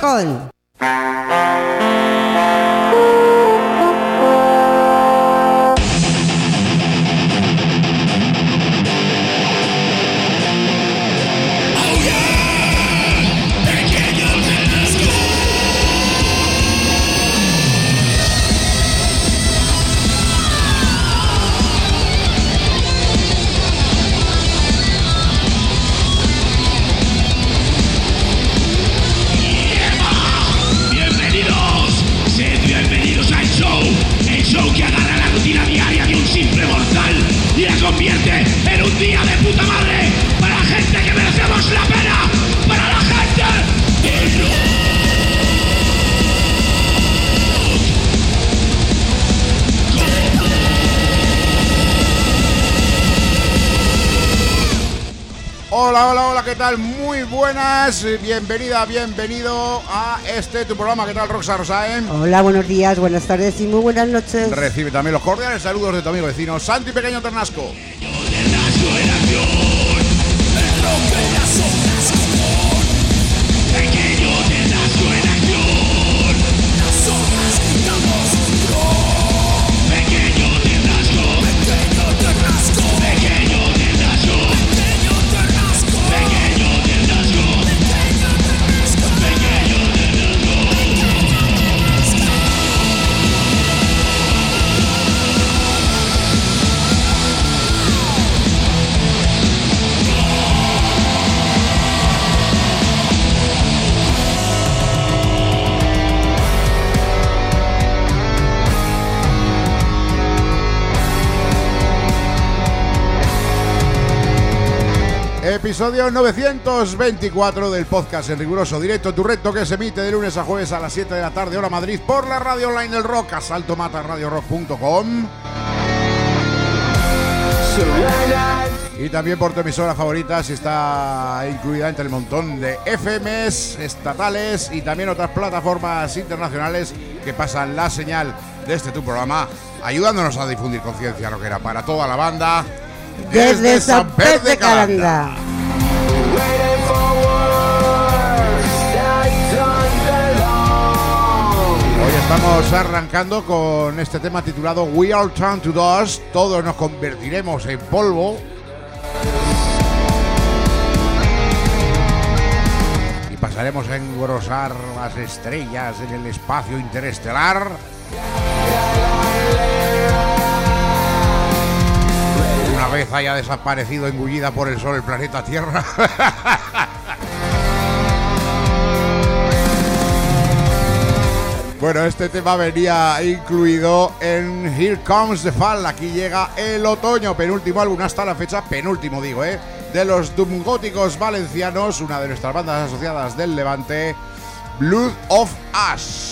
Con. Convierte en un día de puta madre para la gente que merecemos la pena, para la gente del rock. Hola, ¿qué tal? Muy buenas, bienvenida, bienvenido a tu programa. ¿Qué tal, Roxa Rosaen? Hola, buenos días, buenas tardes y muy buenas noches. Recibe también los cordiales saludos de tu amigo vecino Santi Pequeño Ternasco. Episodio 924 del podcast en riguroso directo, tu reto, que se emite de lunes a jueves a las 7 de la tarde, hora Madrid, por la radio online del rock, asaltomataradiorock.com, y también por tu emisora favorita, si está incluida entre el montón de FMs estatales y también otras plataformas internacionales que pasan la señal de tu programa, ayudándonos a difundir conciencia rockera para toda la banda desde San Pedro de Calanda. Hoy estamos arrancando con este tema titulado We All Turn to Dust. Todos nos convertiremos en polvo. Y pasaremos a engrosar las estrellas en el espacio interestelar. Una vez haya desaparecido, engullida por el sol, el planeta Tierra. Bueno, este tema venía incluido en Here Comes the Fall. Aquí llega el otoño, penúltimo álbum hasta la fecha, penúltimo digo, de los Doom Góticos valencianos, una de nuestras bandas asociadas del Levante, Blood of Ash.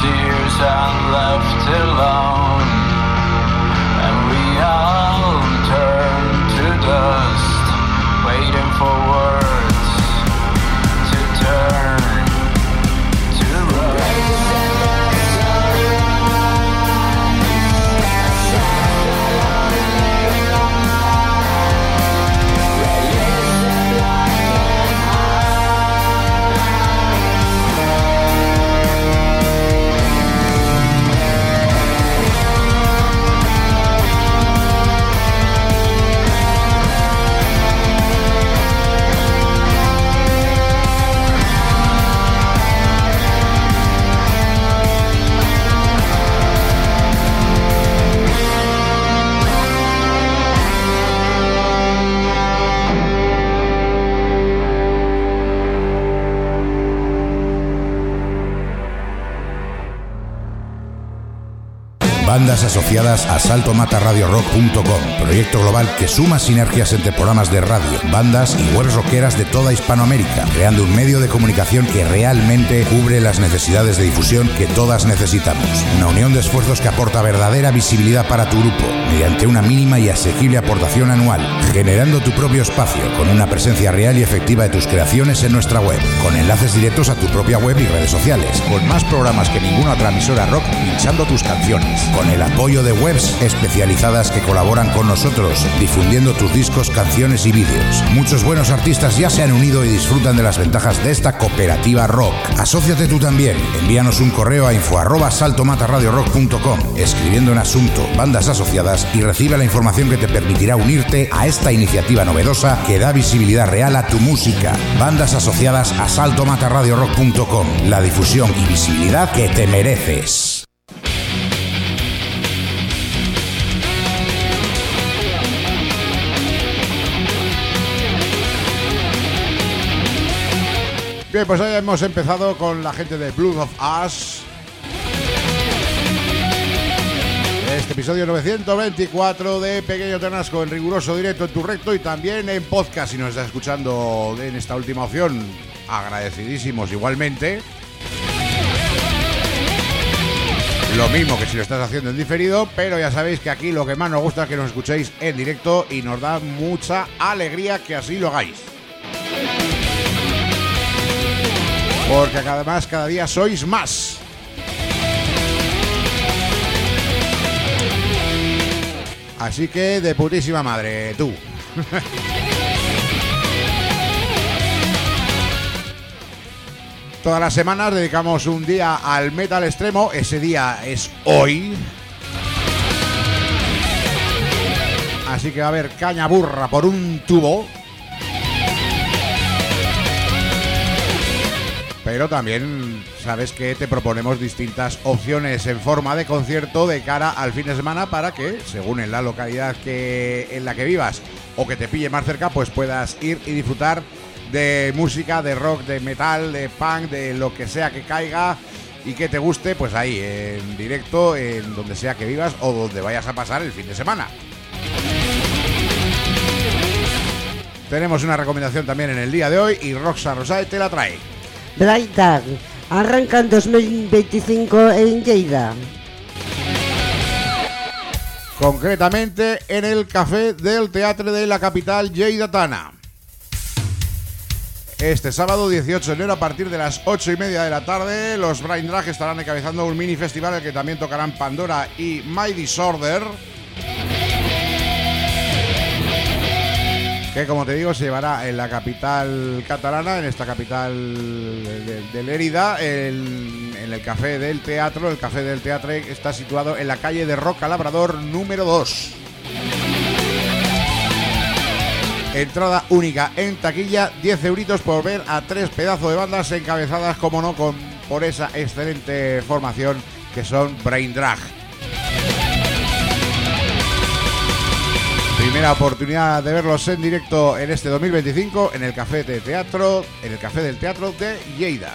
tears and left alone, and we all turn to dust, waiting for words to turn to rust. Bandas asociadas a saltomatarradiorock.com, proyecto global que suma sinergias entre programas de radio, bandas y webs rockeras de toda Hispanoamérica, creando un medio de comunicación que realmente cubre las necesidades de difusión que todas necesitamos. Una unión de esfuerzos que aporta verdadera visibilidad para tu grupo, mediante una mínima y asequible aportación anual, generando tu propio espacio, con una presencia real y efectiva de tus creaciones en nuestra web, con enlaces directos a tu propia web y redes sociales, con más programas que ninguna otra emisora rock pinchando tus canciones, con el apoyo de webs especializadas que colaboran con nosotros, difundiendo tus discos, canciones y vídeos. Muchos buenos artistas ya se han unido y disfrutan de las ventajas de esta cooperativa rock. Asóciate tú también. Envíanos un correo a info@saltomatarradiorock.com, escribiendo en asunto bandas asociadas, y recibe la información que te permitirá unirte a esta iniciativa novedosa que da visibilidad real a tu música. Bandas asociadas a saltomatarradiorock.com, la difusión y visibilidad que te mereces. Bien, pues hoy hemos empezado con la gente de Blood of Us. Este episodio 924 de Pequeño Ternasco en riguroso directo en tu recto y también en podcast. Si nos estás escuchando en esta última opción, agradecidísimos igualmente. Lo mismo que si lo estás haciendo en diferido, pero ya sabéis que aquí lo que más nos gusta es que nos escuchéis en directo y nos da mucha alegría que así lo hagáis. Porque además cada día sois más. Así que de putísima madre, tú. Todas las semanas dedicamos un día al metal extremo. Ese día es hoy. Así que va a haber caña burra por un tubo. Pero también sabes que te proponemos distintas opciones en forma de concierto de cara al fin de semana para que, según en la localidad en la que vivas o que te pille más cerca, pues puedas ir y disfrutar de música, de rock, de metal, de punk, de lo que sea que caiga y que te guste, pues ahí, en directo, en donde sea que vivas o donde vayas a pasar el fin de semana. Tenemos una recomendación también en el día de hoy y Roxa Rosae te la trae. Blind Dog arranca en 2025 en Lleida. Concretamente en el Café del Teatre de la capital lleidatana. Este sábado 18 de enero a partir de las 8:30 de la tarde, los Blind Drag estarán encabezando un mini festival en el que también tocarán Pandora y My Disorder, que, como te digo, se llevará en la capital catalana, en esta capital de Lérida, en el Café del Teatro. El Café del Teatro está situado en la calle de Roca Labrador número 2. Entrada única en taquilla, 10 euritos por ver a 3 pedazos de bandas encabezadas, como no, por esa excelente formación que son Brain Drag. Primera oportunidad de verlos en directo en este 2025 en el Café del Teatro de Lleida.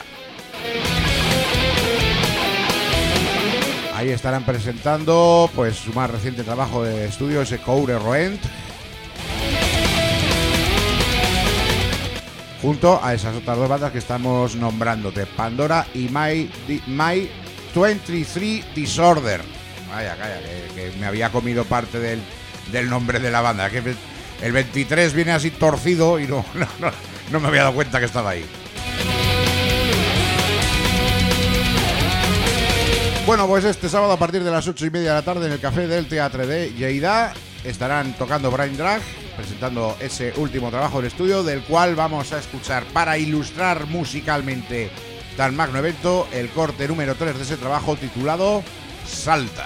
Ahí estarán presentando pues su más reciente trabajo de estudio, ese Coure Roent, junto a esas otras dos bandas que estamos nombrándote, Pandora y My 23 Disorder. Vaya, calla, que me había comido parte del nombre de la banda. Que el 23 viene así torcido y no me había dado cuenta que estaba ahí. Bueno, pues este sábado a partir de las 8:30 de la tarde en el Café del Teatre de Lleida estarán tocando Brain Drag, presentando ese último trabajo de estudio del cual vamos a escuchar, para ilustrar musicalmente tan magno evento, el corte número 3 de ese trabajo titulado Salta.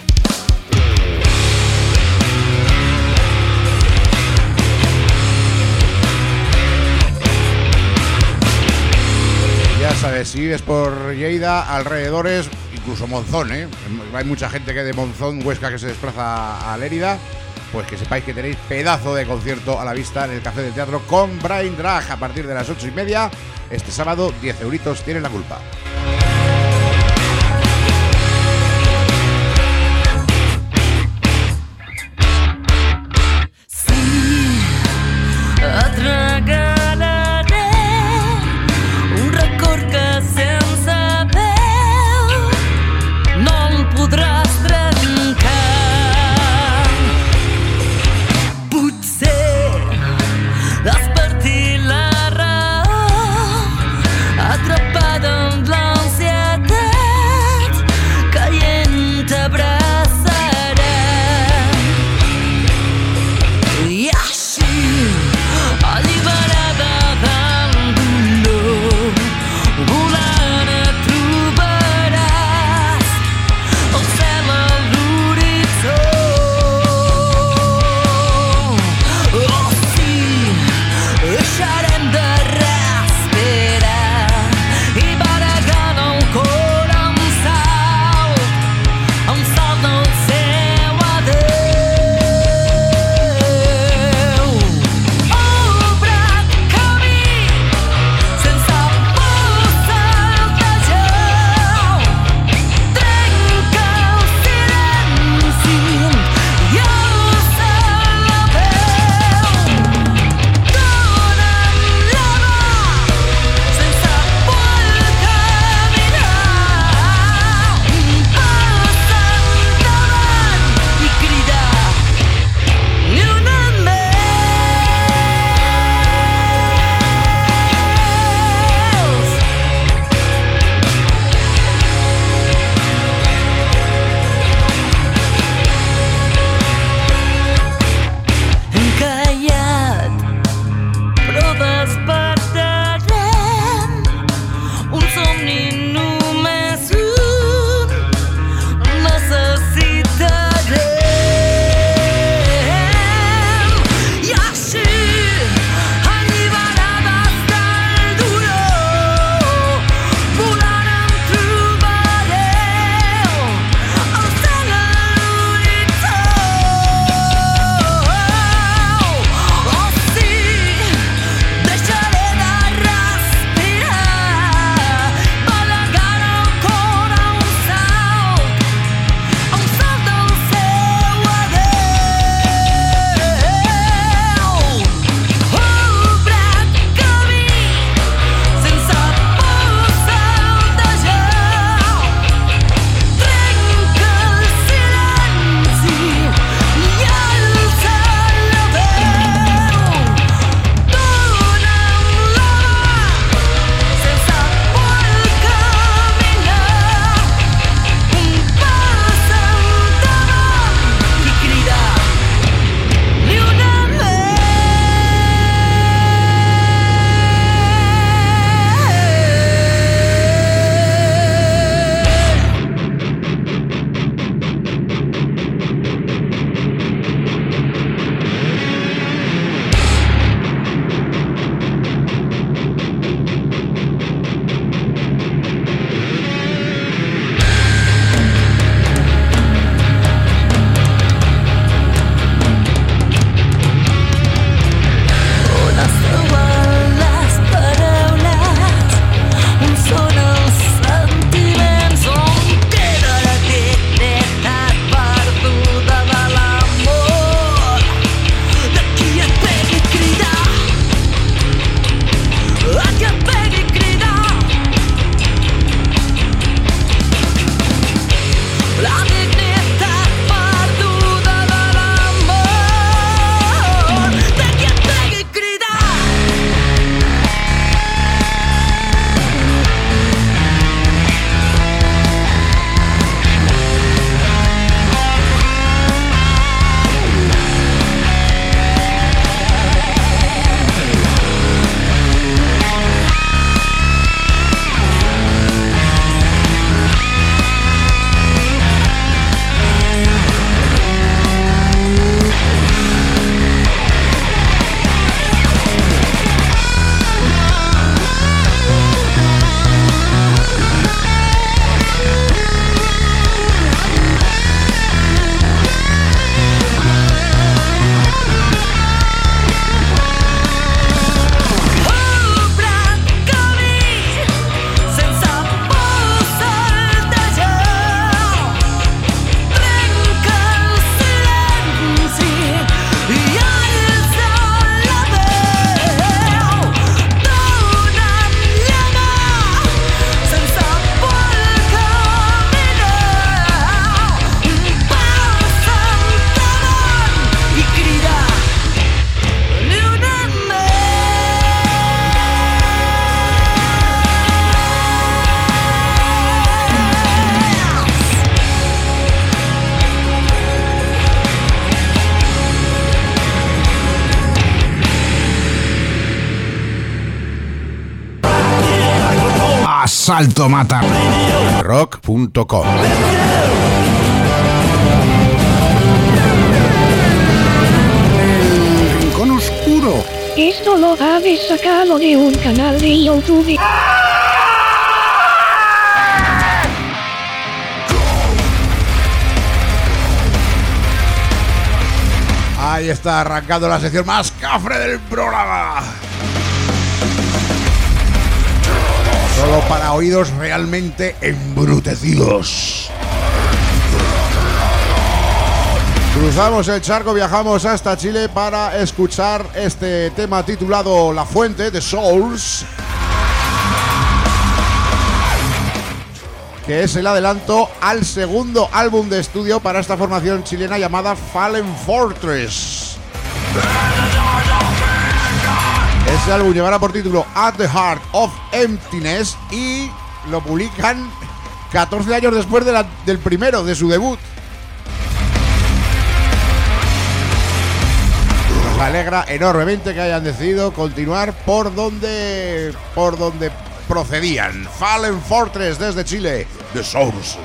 Ya sabes, si vives por Lleida, alrededores, incluso Monzón, hay mucha gente que de Monzón, Huesca, que se desplaza a Lérida, pues que sepáis que tenéis pedazo de concierto a la vista en el Café del Teatro con Brain Drag a partir de las 8:30. Este sábado, 10 euritos, tienen la culpa. Atrapada en blanco. saltomatarrock.com. El rincón oscuro. Esto lo habéis sacado de un canal de YouTube. Ahí está arrancando la sección más cafre del programa. Solo para oídos realmente embrutecidos. Cruzamos el charco, viajamos hasta Chile para escuchar este tema titulado La Fuente de Souls, que es el adelanto al segundo álbum de estudio para esta formación chilena llamada Fallen Fortress. Ese álbum llevará por título At the Heart of Emptiness y lo publican 14 años después del primero, de su debut. Nos alegra enormemente que hayan decidido continuar por donde procedían. Fallen Fortress desde Chile, The Souls.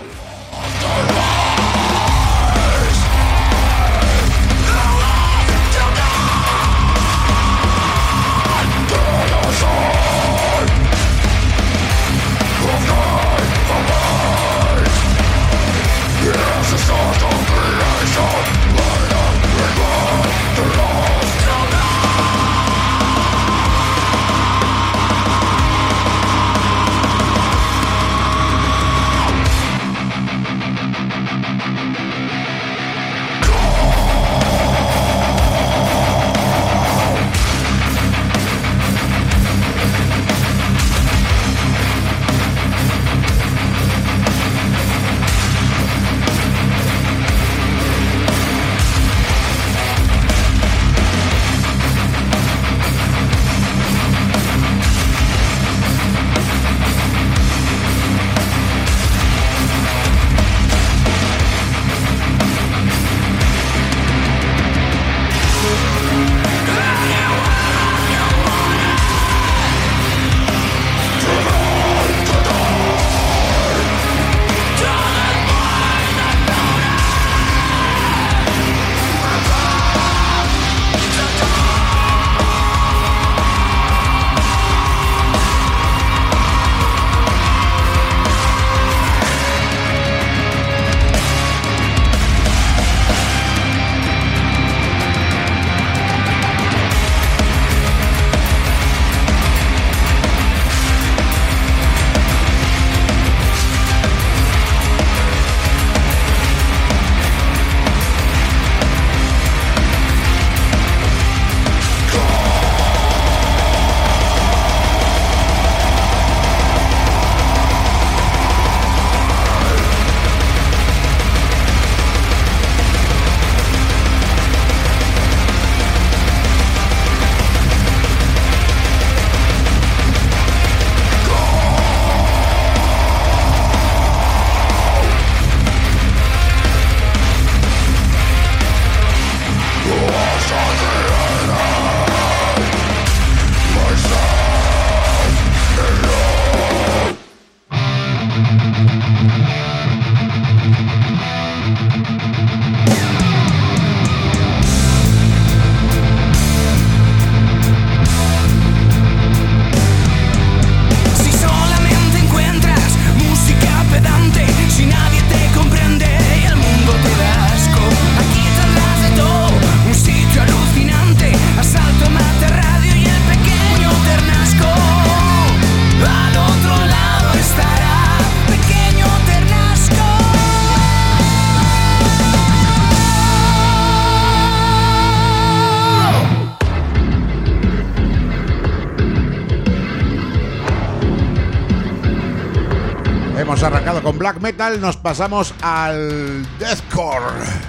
Hemos arrancado con black metal, nos pasamos al deathcore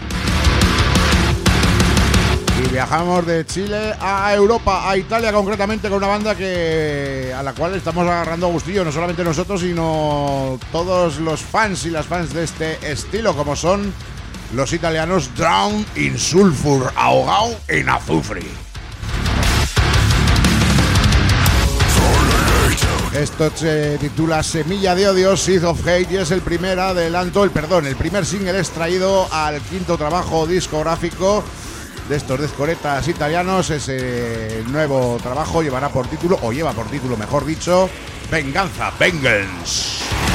y viajamos de Chile a Europa, a Italia concretamente, con una banda a la cual estamos agarrando gustillo, no solamente nosotros, sino todos los fans y las fans de este estilo, como son los italianos Drown in Sulfur, ahogado en azufre. Esto se titula Semilla de Odio, Seed of Hate, y es el primer single extraído al quinto trabajo discográfico de estos descoretas italianos. Ese nuevo trabajo lleva por título, mejor dicho, Venganza, Vengeance.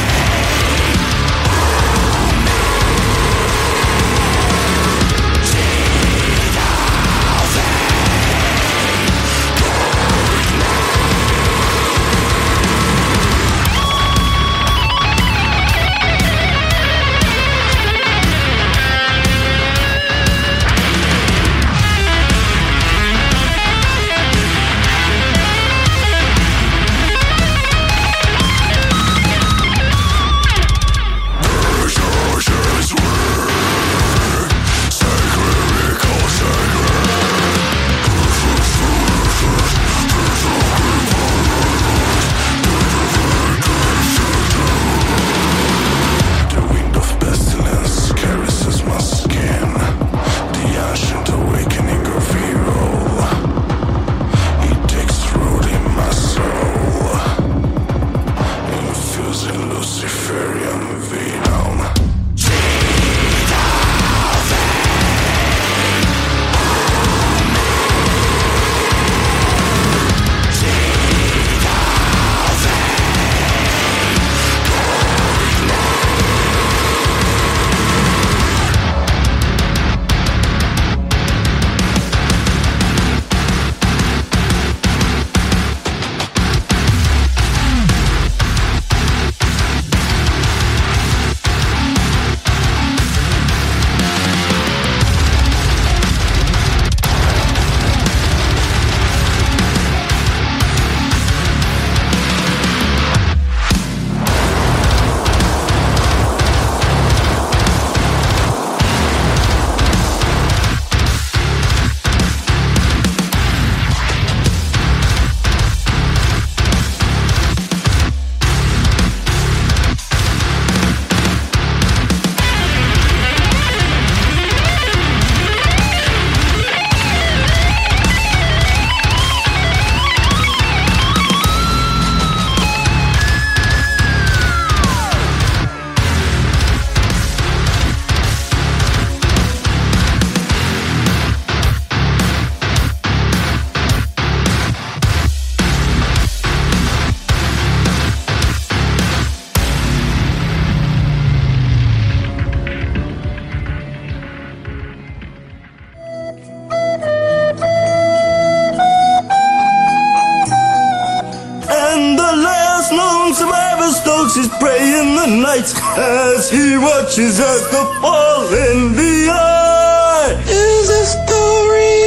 His prey in the night as he watches us the fall in the eye. Is this story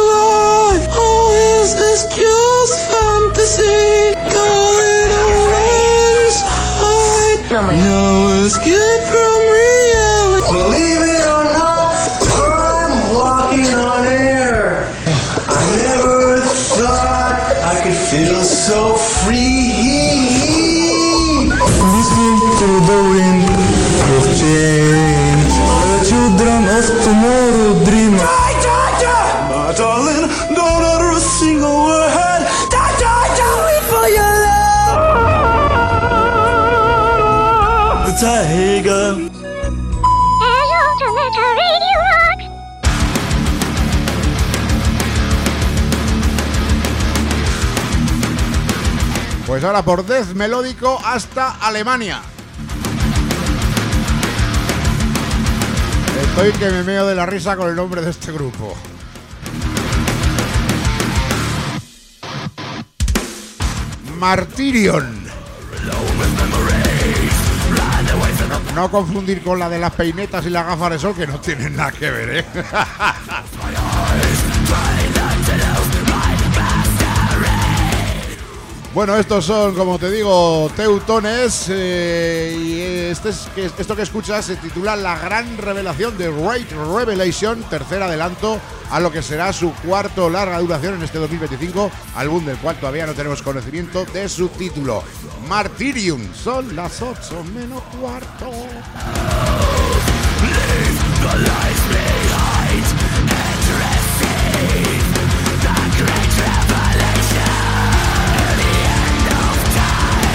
alive or is this just fantasy? Going away inside, no escape from reality. Believe it or not, I'm walking on air. I never thought I could feel so free. Listen to the wind of change. The children of tomorrow dream. My darling, don't utter a single word. Wait for your love. The tiger. Pues ahora por death melódico hasta Alemania. Estoy que me meo de la risa con el nombre de este grupo. Martyrion. No confundir con la de las peinetas y las gafas de sol, que no tienen nada que ver, ¿eh? Bueno, estos son, como te digo, teutones, y esto que escuchas se titula La Gran Revelación de Great Revelation, tercer adelanto a lo que será su cuarto larga duración en este 2025, álbum del cual todavía no tenemos conocimiento de su título. Martyrium, son las 8 menos cuarto. The great revelation, the end of time.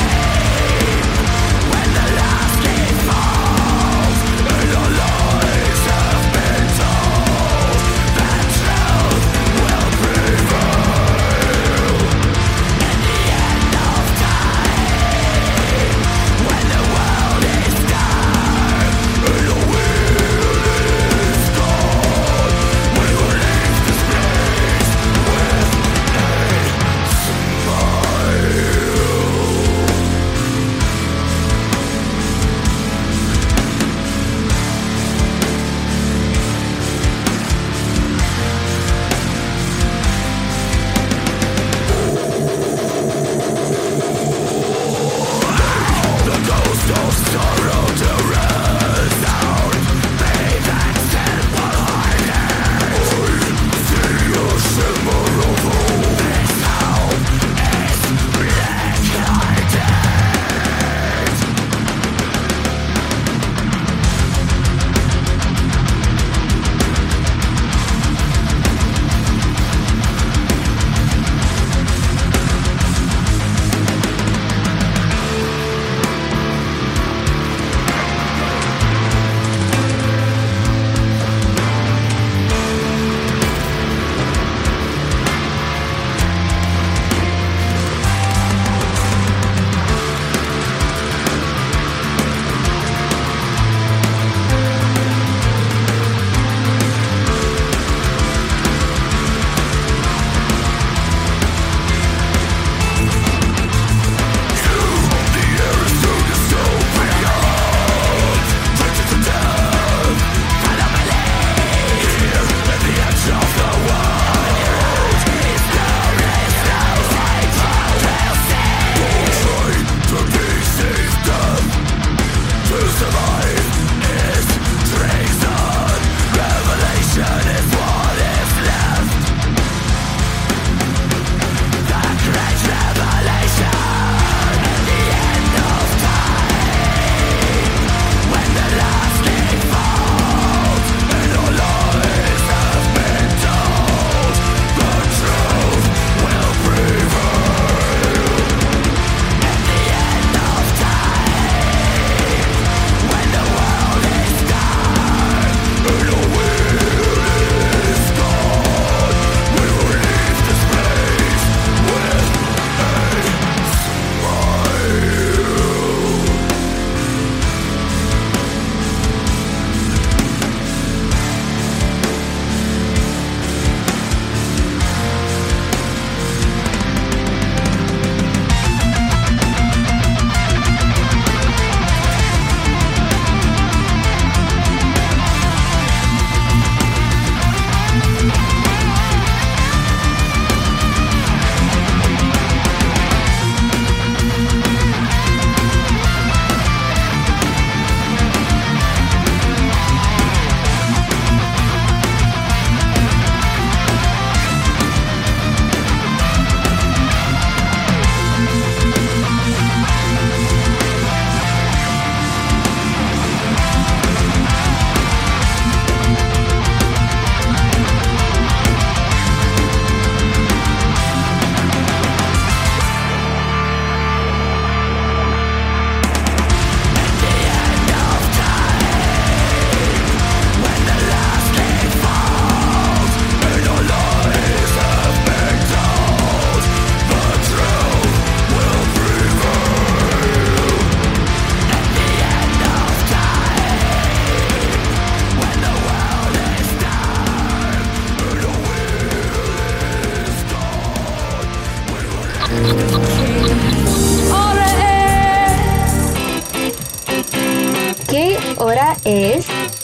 hora es?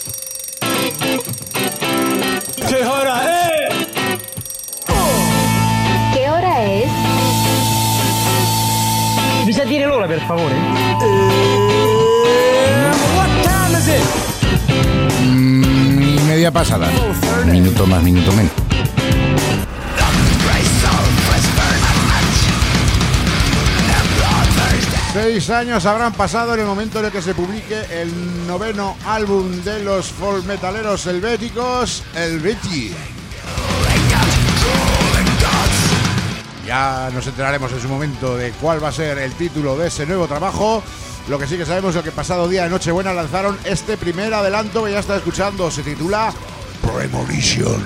¿Qué hora es? ¿Qué hora es? Mi sa dire l'ora, per favore? What time is it? Y media pasada. Minuto más, minuto menos. 6 años habrán pasado en el momento en el que se publique el 9º álbum de los folk metaleros helvéticos, Helvetii. Ya nos enteraremos en su momento de cuál va a ser el título de ese nuevo trabajo. Lo que sí que sabemos es que el pasado día de Nochebuena lanzaron este primer adelanto que ya está escuchando. Se titula Premonition.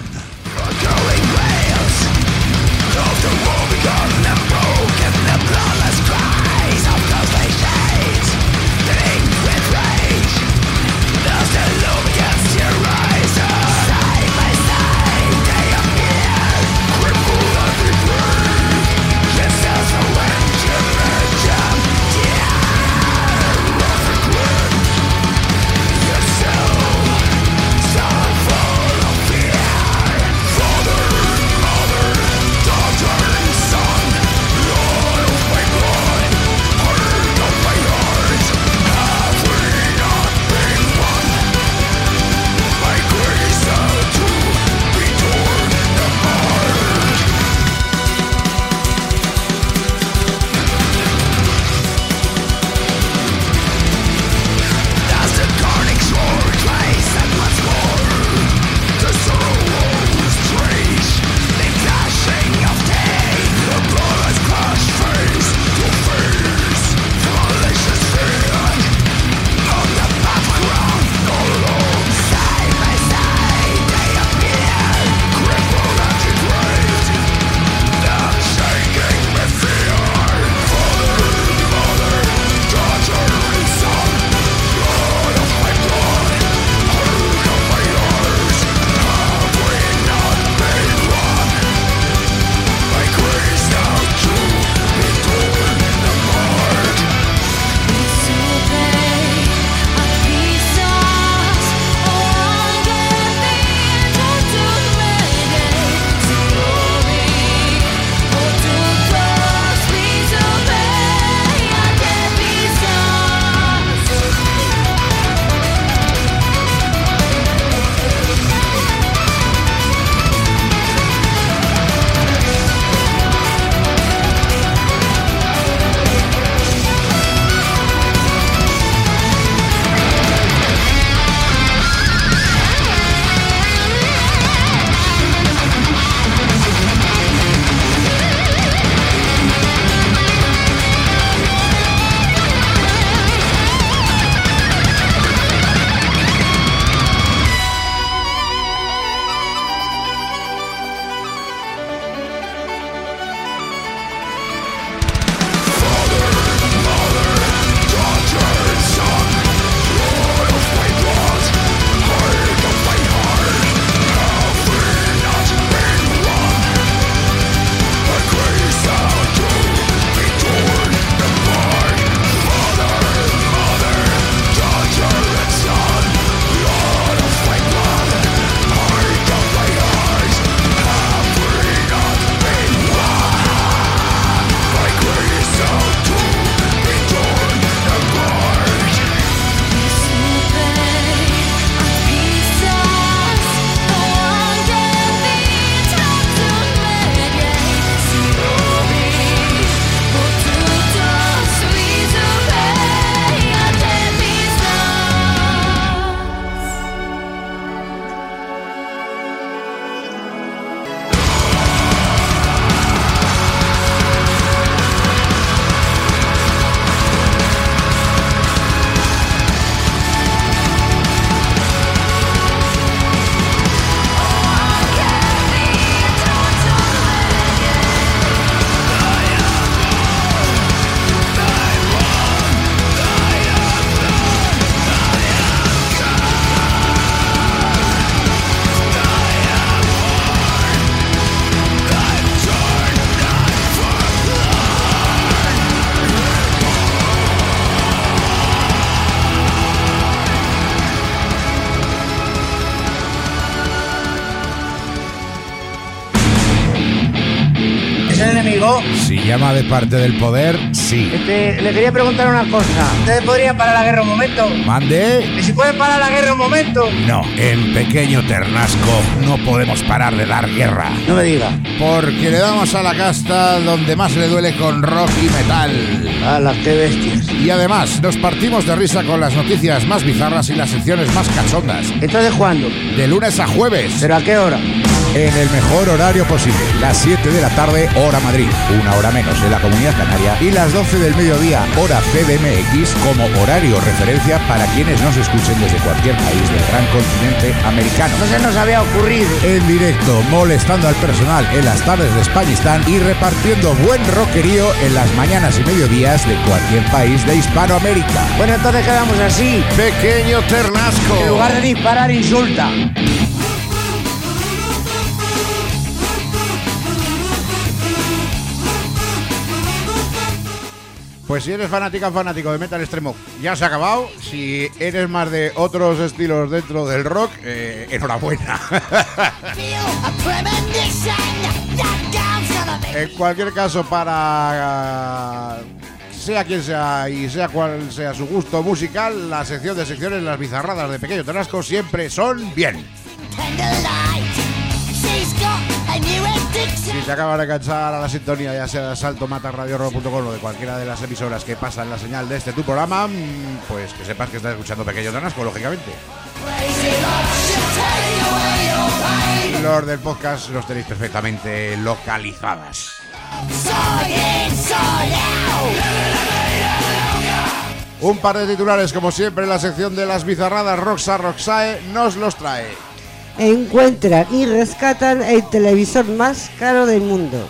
Father, mother, daughter, son, Lord, wake ¿Aló? Si llama de parte del poder, sí. Le quería preguntar una cosa. ¿Ustedes podrían parar la guerra un momento? ¿Mande? ¿Y si pueden parar la guerra un momento? No, en Pequeño Ternasco no podemos parar de dar guerra. No me diga. Porque le damos a la casta donde más le duele con rock y metal. ¡Hala, qué bestias! Y además, nos partimos de risa con las noticias más bizarras y las secciones más cachondas. ¿Entonces cuándo? De lunes a jueves. ¿Pero a qué hora? En el mejor horario posible, las 7 de la tarde, hora Madrid, una hora menos en la Comunidad Canaria, y las 12 del mediodía, hora CDMX, como horario referencia para quienes nos escuchen desde cualquier país del gran continente americano. No se nos había ocurrido. En directo, molestando al personal en las tardes de Españistán y repartiendo buen rockerío en las mañanas y mediodías de cualquier país de Hispanoamérica. Bueno, entonces quedamos así. Pequeño Ternasco. En lugar de disparar, insulta. Pues si eres fanático de metal extremo, ya se ha acabado. Si eres más de otros estilos dentro del rock, enhorabuena. En cualquier caso, para sea quien sea y sea cual sea su gusto musical, la sección de secciones, las bizarradas de Pequeño Ternasco siempre son bien. Si te acabas de cansar a la sintonía, ya sea de Salto Mata Radio Rock.com o de cualquiera de las emisoras que pasan la señal de tu programa, pues que sepas que estás escuchando Pequeño Ternasco, lógicamente. Los del podcast los tenéis perfectamente localizadas. Un par de titulares, como siempre, en la sección de las bizarradas. Roxae nos los trae. Encuentran y rescatan el televisor más caro del mundo.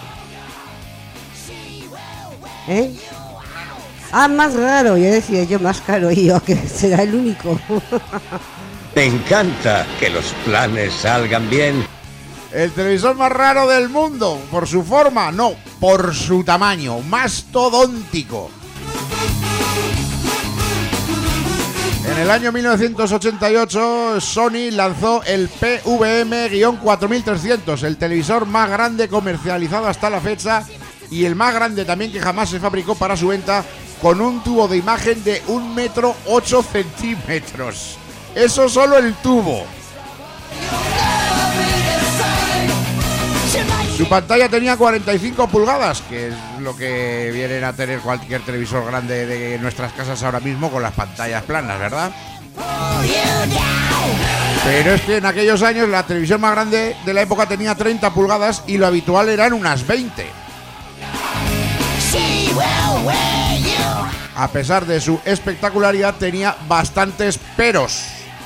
¿Eh? Ah, más raro, ya decía yo, más caro, y yo, que será el único. Me encanta que los planes salgan bien. El televisor más raro del mundo, por su forma, no, por su tamaño, mastodóntico. En el año 1988, Sony lanzó el PVM-4300, el televisor más grande comercializado hasta la fecha y el más grande también que jamás se fabricó para su venta, con un tubo de imagen de 1,8 metros. Eso solo el tubo. Su pantalla tenía 45 pulgadas, que es lo que vienen a tener cualquier televisor grande de nuestras casas ahora mismo con las pantallas planas, ¿verdad? Pero es que en aquellos años la televisión más grande de la época tenía 30 pulgadas y lo habitual eran unas 20. A pesar de su espectacularidad, tenía bastantes peros.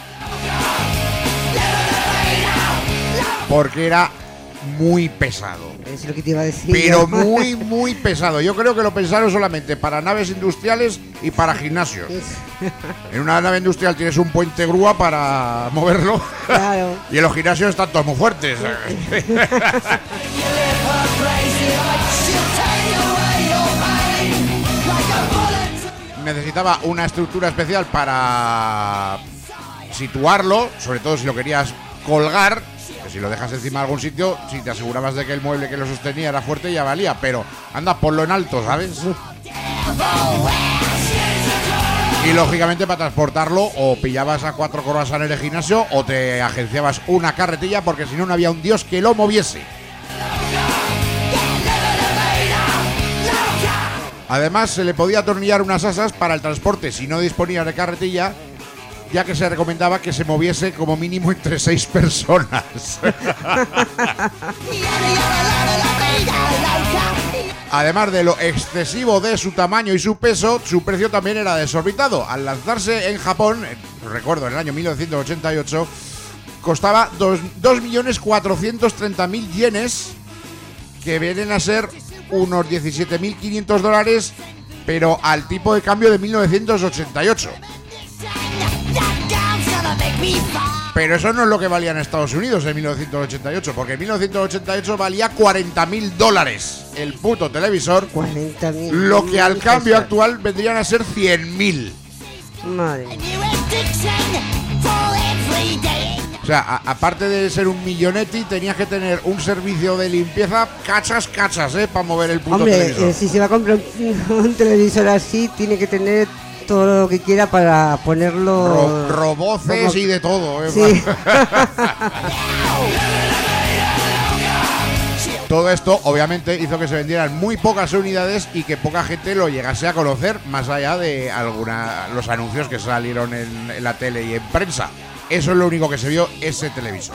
Porque era muy pesado. Es lo que te iba a decir. Pero muy, muy pesado. Yo creo que lo pensaron solamente para naves industriales y para gimnasios. En una nave industrial tienes un puente grúa para moverlo. Claro. Y en los gimnasios están todos muy fuertes. Necesitaba una estructura especial para situarlo, sobre todo si lo querías colgar. Si lo dejas encima de algún sitio, si te asegurabas de que el mueble que lo sostenía era fuerte, ya valía. Pero anda, ponlo en alto, ¿sabes? Y lógicamente para transportarlo o pillabas a 4 croissants en el gimnasio o te agenciabas una carretilla, porque si no, no había un dios que lo moviese. Además, se le podía atornillar unas asas para el transporte si no disponía de carretilla, ya que se recomendaba que se moviese como mínimo entre 6 personas. Además de lo excesivo de su tamaño y su peso, su precio también era desorbitado. Al lanzarse en Japón, recuerdo, en el año 1988, costaba 2.430.000 yenes, que vienen a ser unos $17.500, pero al tipo de cambio de 1988. Pero eso no es lo que valía en Estados Unidos en 1988, porque en 1988 valía $40.000 el puto televisor, 40.000. lo que al cambio actual vendrían a ser 100.000. Madre. O sea, aparte de ser un millonetti, tenías que tener un servicio de limpieza cachas, para mover el puto televisor. Si se va a comprar un televisor así, tiene que tener todo lo que quiera para ponerlo... Roboces y de todo. Sí. Todo esto, obviamente, hizo que se vendieran muy pocas unidades y que poca gente lo llegase a conocer, más allá de los anuncios que salieron en la tele y en prensa. Eso es lo único que se vio ese televisor.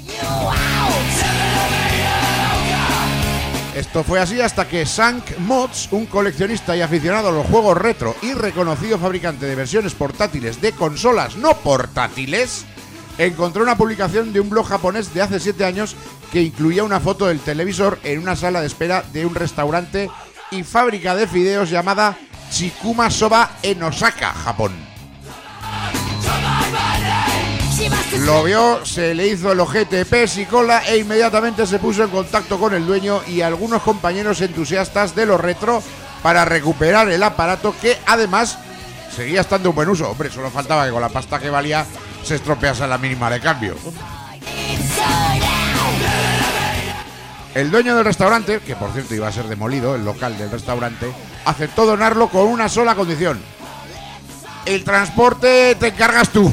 Esto fue así hasta que Sank Mods, un coleccionista y aficionado a los juegos retro y reconocido fabricante de versiones portátiles de consolas no portátiles, encontró una publicación de un blog japonés de hace 7 años que incluía una foto del televisor en una sala de espera de un restaurante y fábrica de fideos llamada Chikuma Soba en Osaka, Japón. Lo vio, se le hizo el ojete pes y cola e inmediatamente se puso en contacto con el dueño y algunos compañeros entusiastas de lo retro para recuperar el aparato, que además seguía estando en buen uso. Hombre, solo faltaba que con la pasta que valía se estropease a la mínima de cambio. El dueño del restaurante, que por cierto iba a ser demolido, el local del restaurante, aceptó donarlo con una sola condición: el transporte te encargas tú.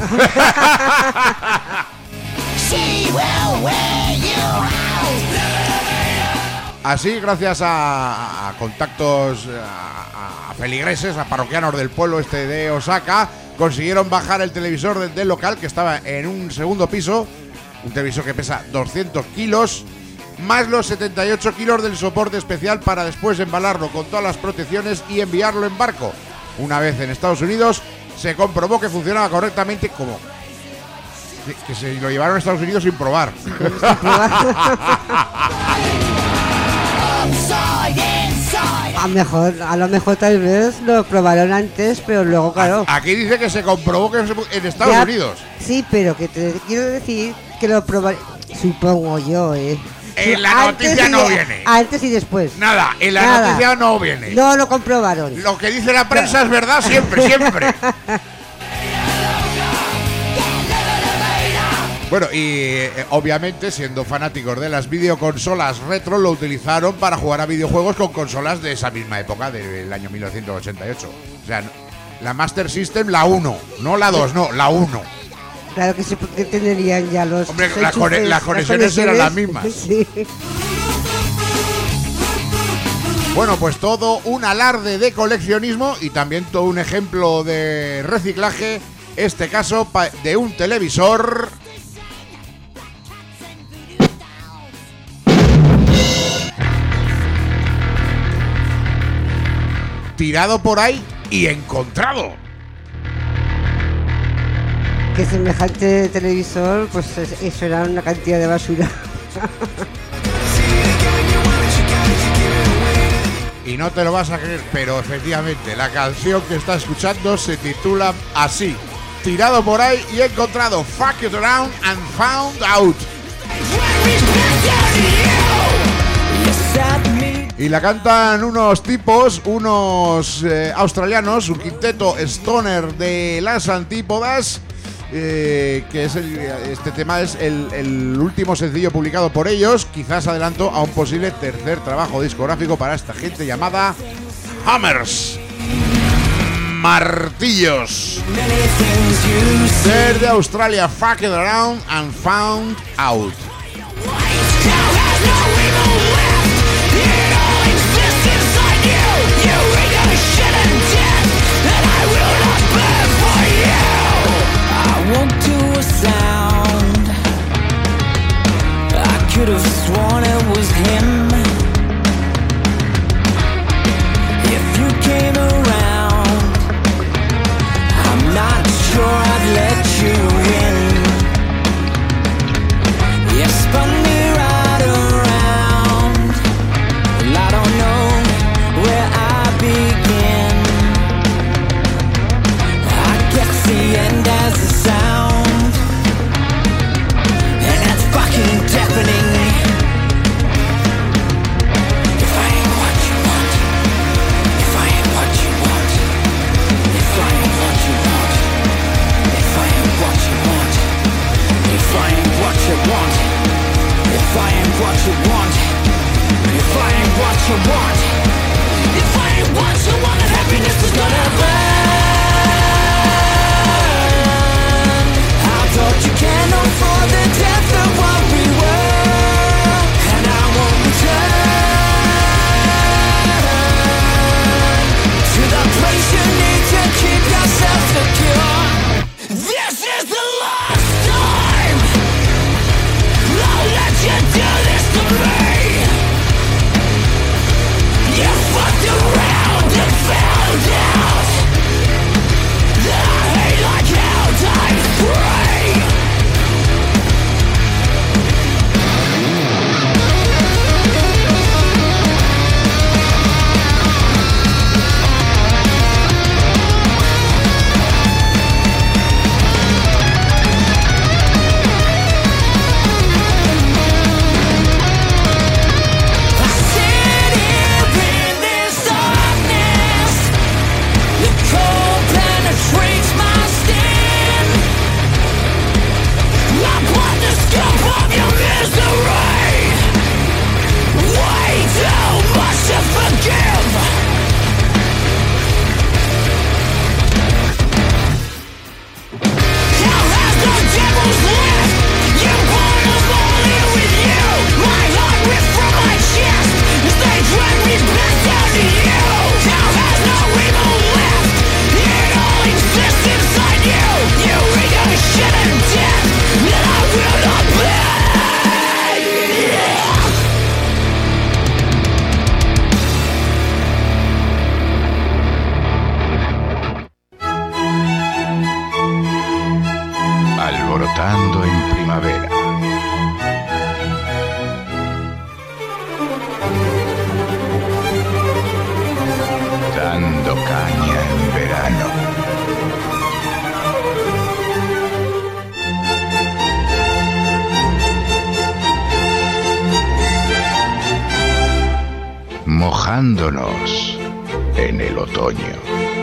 Así, gracias a contactos, a feligreses, a parroquianos del pueblo este de Osaka, consiguieron bajar el televisor del local, que estaba en un segundo piso, un televisor que pesa 200 kilos, más los 78 kilos del soporte especial para después embalarlo con todas las protecciones y enviarlo en barco. Una vez en Estados Unidos, se comprobó que funcionaba correctamente, como que se lo llevaron a Estados Unidos sin probar. A lo mejor tal vez lo probaron antes, pero luego, claro. Aquí dice que se comprobó que en Estados Unidos. Sí, pero que te quiero decir que lo probaron, supongo yo, En la noticia no viene. Antes y después. Nada, en la noticia no viene. No lo comprobaron. Lo que dice la prensa es verdad siempre, siempre. Bueno, y obviamente, siendo fanáticos de las videoconsolas retro, lo utilizaron para jugar a videojuegos con consolas de esa misma época, del año 1988. O sea, la Master System, la 1, no la 2, no, la 1. Claro que sí, porque tendrían ya los... Hombre, las conexiones eran las mismas. Sí. Bueno, pues todo un alarde de coleccionismo y también todo un ejemplo de reciclaje, este caso de un televisor tirado por ahí y encontrado. Que semejante televisor, pues eso era una cantidad de basura. Y no te lo vas a creer, pero efectivamente la canción que está escuchando se titula así: tirado por ahí y encontrado. Fuck it around and found out. Y la cantan unos tipos, unos australianos, un quinteto stoner de las antípodas, que es este tema es el último sencillo publicado por ellos, quizás adelanto a un posible tercer trabajo discográfico para esta gente llamada Hammers. Martillos. Desde Australia, Fuck it around and found out. Could have sworn it was him. If you came around, I'm not sure I'd let you in. Yeah, you want, if I ain't what you want, if I ain't what you want, then happiness is gonna burn. I thought you can't afford the death of what we were, and I won't return to the place you need to keep yourself secure. This is the last time I'll let you do this to me. You fucked around and found out that I hate like hell, I'm free. Alborotando en primavera. Dando caña en verano. Mojándonos en el otoño.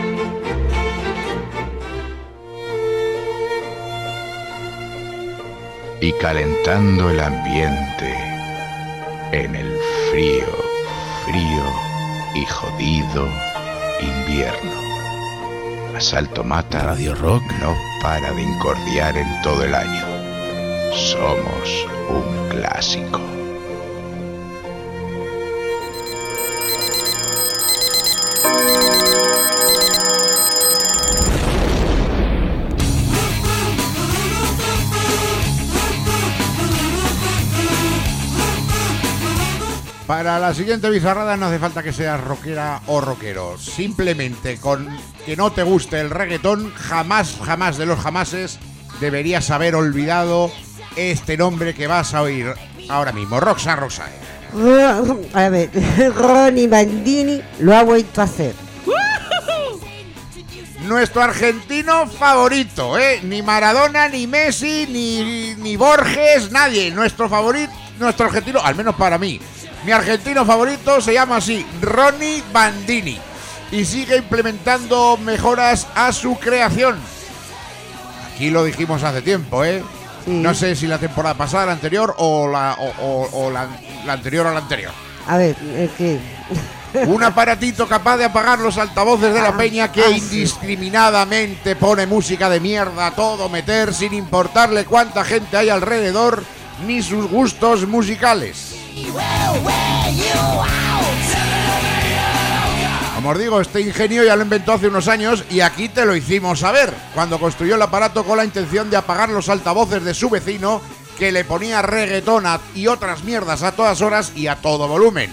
Y calentando el ambiente en el frío, frío y jodido invierno. Asalto Mata Radio Rock no para de incordiar en todo el año. Somos un clásico. Para la siguiente bizarrada no hace falta que seas rockera o rockero. Simplemente con que no te guste el reggaetón, jamás de los jamases deberías haber olvidado este nombre que vas a oír ahora mismo. Roxanne. A ver, Ronnie Bandini lo ha vuelto a hacer. Nuestro argentino favorito, ni Maradona, ni Messi, ni Borges, nadie. Nuestro favorito, nuestro argentino, al menos para mí. Mi argentino favorito se llama así, Ronnie Bandini, y sigue implementando mejoras a su creación. Aquí lo dijimos hace tiempo, Sí. No sé si la temporada pasada, la anterior o la anterior a la anterior. A ver, ¿qué? Un aparatito capaz de apagar los altavoces de la peña que indiscriminadamente pone música de mierda a todo meter sin importarle cuánta gente hay alrededor ni sus gustos musicales. Como os digo, este ingenio ya lo inventó hace unos años y aquí te lo hicimos saber, cuando construyó el aparato con la intención de apagar los altavoces de su vecino, que le ponía reggaetón y otras mierdas a todas horas y a todo volumen.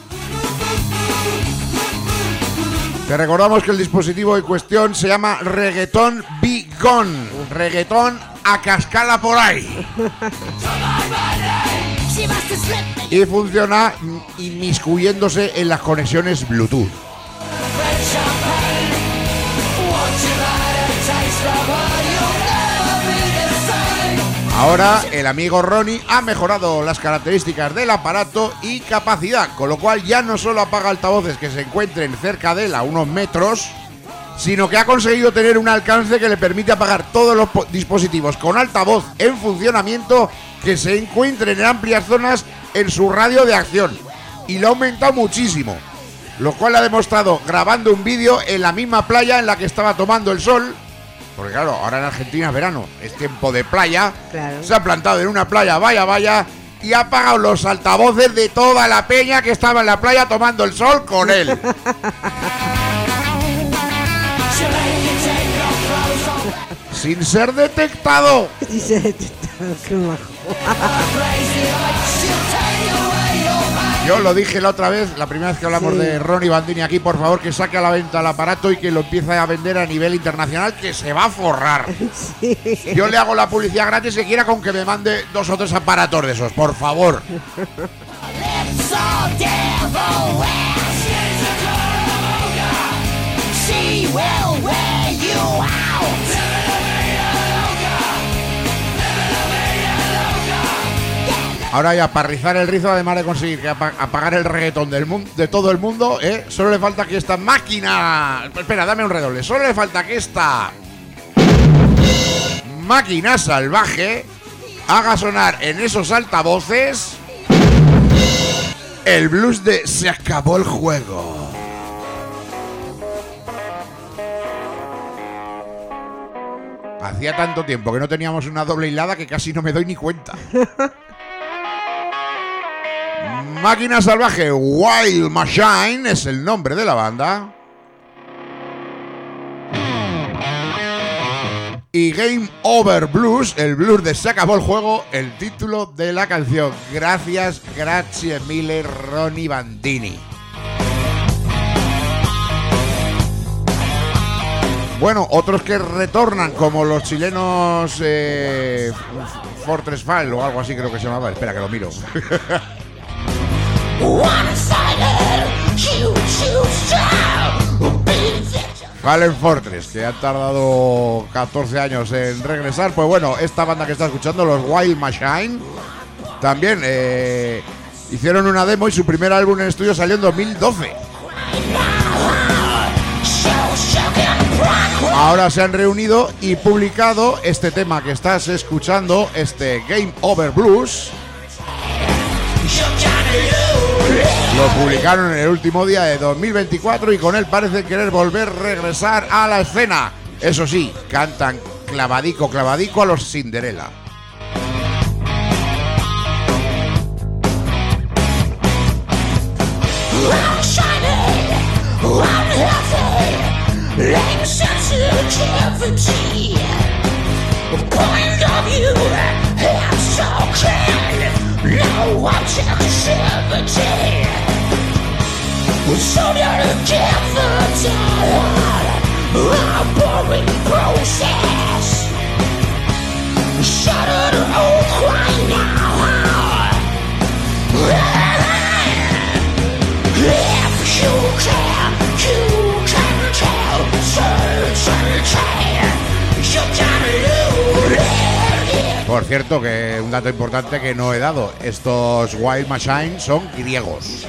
Te recordamos que el dispositivo en cuestión se llama Reggaetón Be Gone, reggaetón a cascala por ahí. Y funciona inmiscuyéndose en las conexiones Bluetooth. Ahora el amigo Ronnie ha mejorado las características del aparato y capacidad, con lo cual ya no solo apaga altavoces que se encuentren cerca de él a unos metros, sino que ha conseguido tener un alcance que le permite apagar todos los dispositivos con altavoz en funcionamiento que se encuentren en amplias zonas en su radio de acción, y lo ha aumentado muchísimo, lo cual ha demostrado grabando un vídeo en la misma playa en la que estaba tomando el sol, porque claro, ahora en Argentina es verano, es tiempo de playa, claro. Se ha plantado en una playa, vaya, y ha apagado los altavoces de toda la peña que estaba en la playa tomando el sol con él. Sin ser detectado. Sin ser detectado, qué majo. Yo lo dije la otra vez, la primera vez que hablamos de Ronnie Bandini aquí, por favor, que saque a la venta el aparato y que lo empiece a vender a nivel internacional, que se va a forrar. Sí. Yo le hago la publicidad gratis que quiera con que me mande 2 o 3 aparatos de esos, por favor. Ahora ya, para rizar el rizo, además de conseguir que apagar el reggaetón de todo el mundo, solo le falta que esta máquina... Espera, dame un redoble. Solo le falta que esta máquina salvaje haga sonar en esos altavoces el blues de Se acabó el juego. Hacía tanto tiempo que no teníamos una doble hilada que casi no me doy ni cuenta. Máquina Salvaje, Wild Machine es el nombre de la banda. Y Game Over Blues, el blues de Se acabó el juego, el título de la canción. Gracias, grazie mille, Ronnie Bandini. Bueno, otros que retornan, como los chilenos Fortress Fall o algo así creo que se llamaba. Espera que lo miro. Fallen Fortress, que han tardado 14 años en regresar. Pues bueno, esta banda que está escuchando, los Wild Machine, también hicieron una demo y su primer álbum en estudio salió en 2012. Ahora se han reunido y publicado este tema que estás escuchando, este Game Over Blues. Lo publicaron en el último día de 2024 y con él parece querer regresar a la escena. Eso sí, cantan clavadico a los Cinderella. No objectivity. So careful, a boring process. Shut it all crying now. If you can tell. Search and tell. You can lose it. Por cierto, que un dato importante que no he dado, estos Wild Machine son griegos.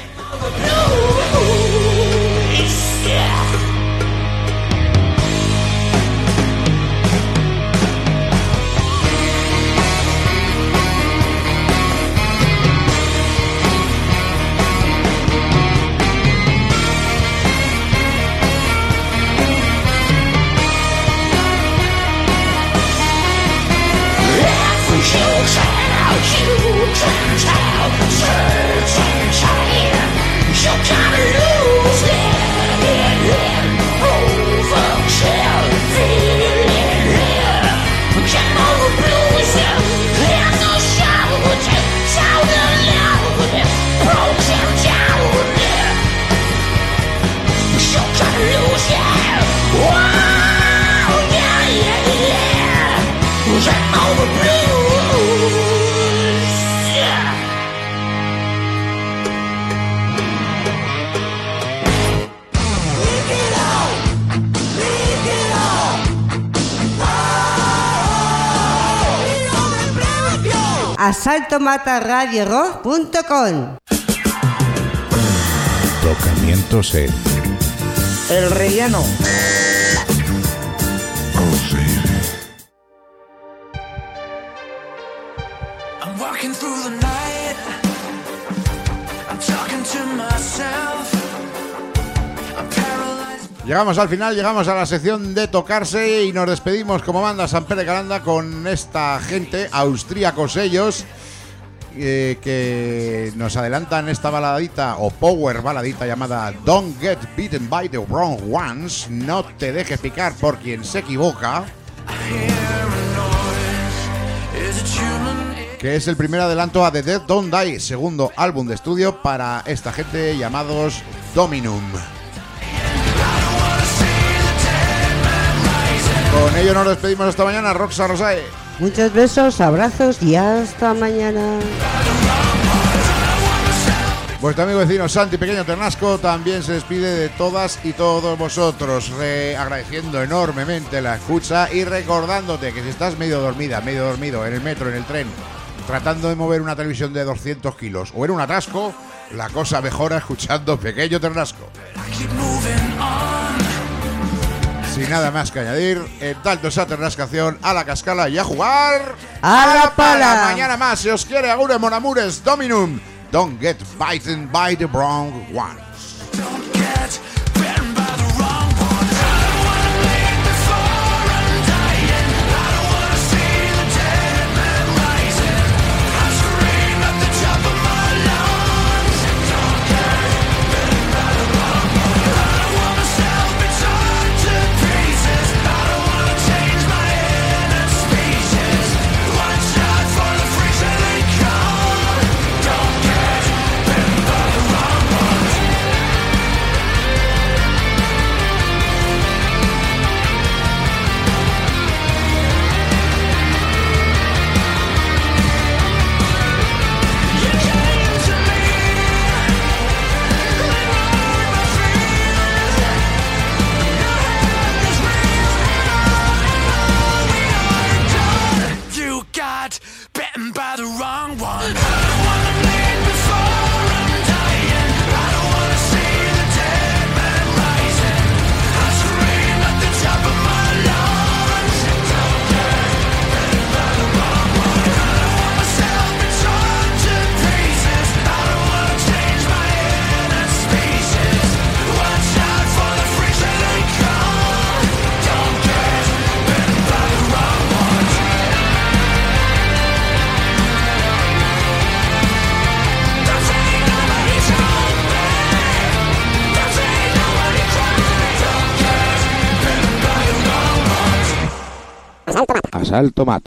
asaltomataradiorock.com. Tocamientos en El relleno. I'm walking through the night. I'm talking to myself. I'm paralyzed. Llegamos al final, llegamos a la sección de tocarse y nos despedimos como manda San Pere Calanda con esta gente, austríacos ellos, que nos adelantan esta baladita o power baladita llamada Don't Get Beaten by the Wrong Ones, no te dejes picar por quien se equivoca, que es el primer adelanto a The Dead Don't Die, segundo álbum de estudio para esta gente llamados Dominum. Con ello nos despedimos hasta mañana, Roxa Rosae. Muchos besos, abrazos y hasta mañana. Vuestro amigo vecino Santi Pequeño Ternasco también se despide de todas y todos vosotros, agradeciendo enormemente la escucha y recordándote que si estás medio dormida, medio dormido en el metro, en el tren, tratando de mover una televisión de 200 kilos o en un atasco, la cosa mejora escuchando Pequeño Ternasco. Sin nada más que añadir, en tanto esa ternascación, a la cascala y a jugar ¡a la pala! Mañana más, si os quiere, agures mon amures, Dominum. Don't get bitten by the wrong ones. Bitten by the wrong one. Asalto Mata.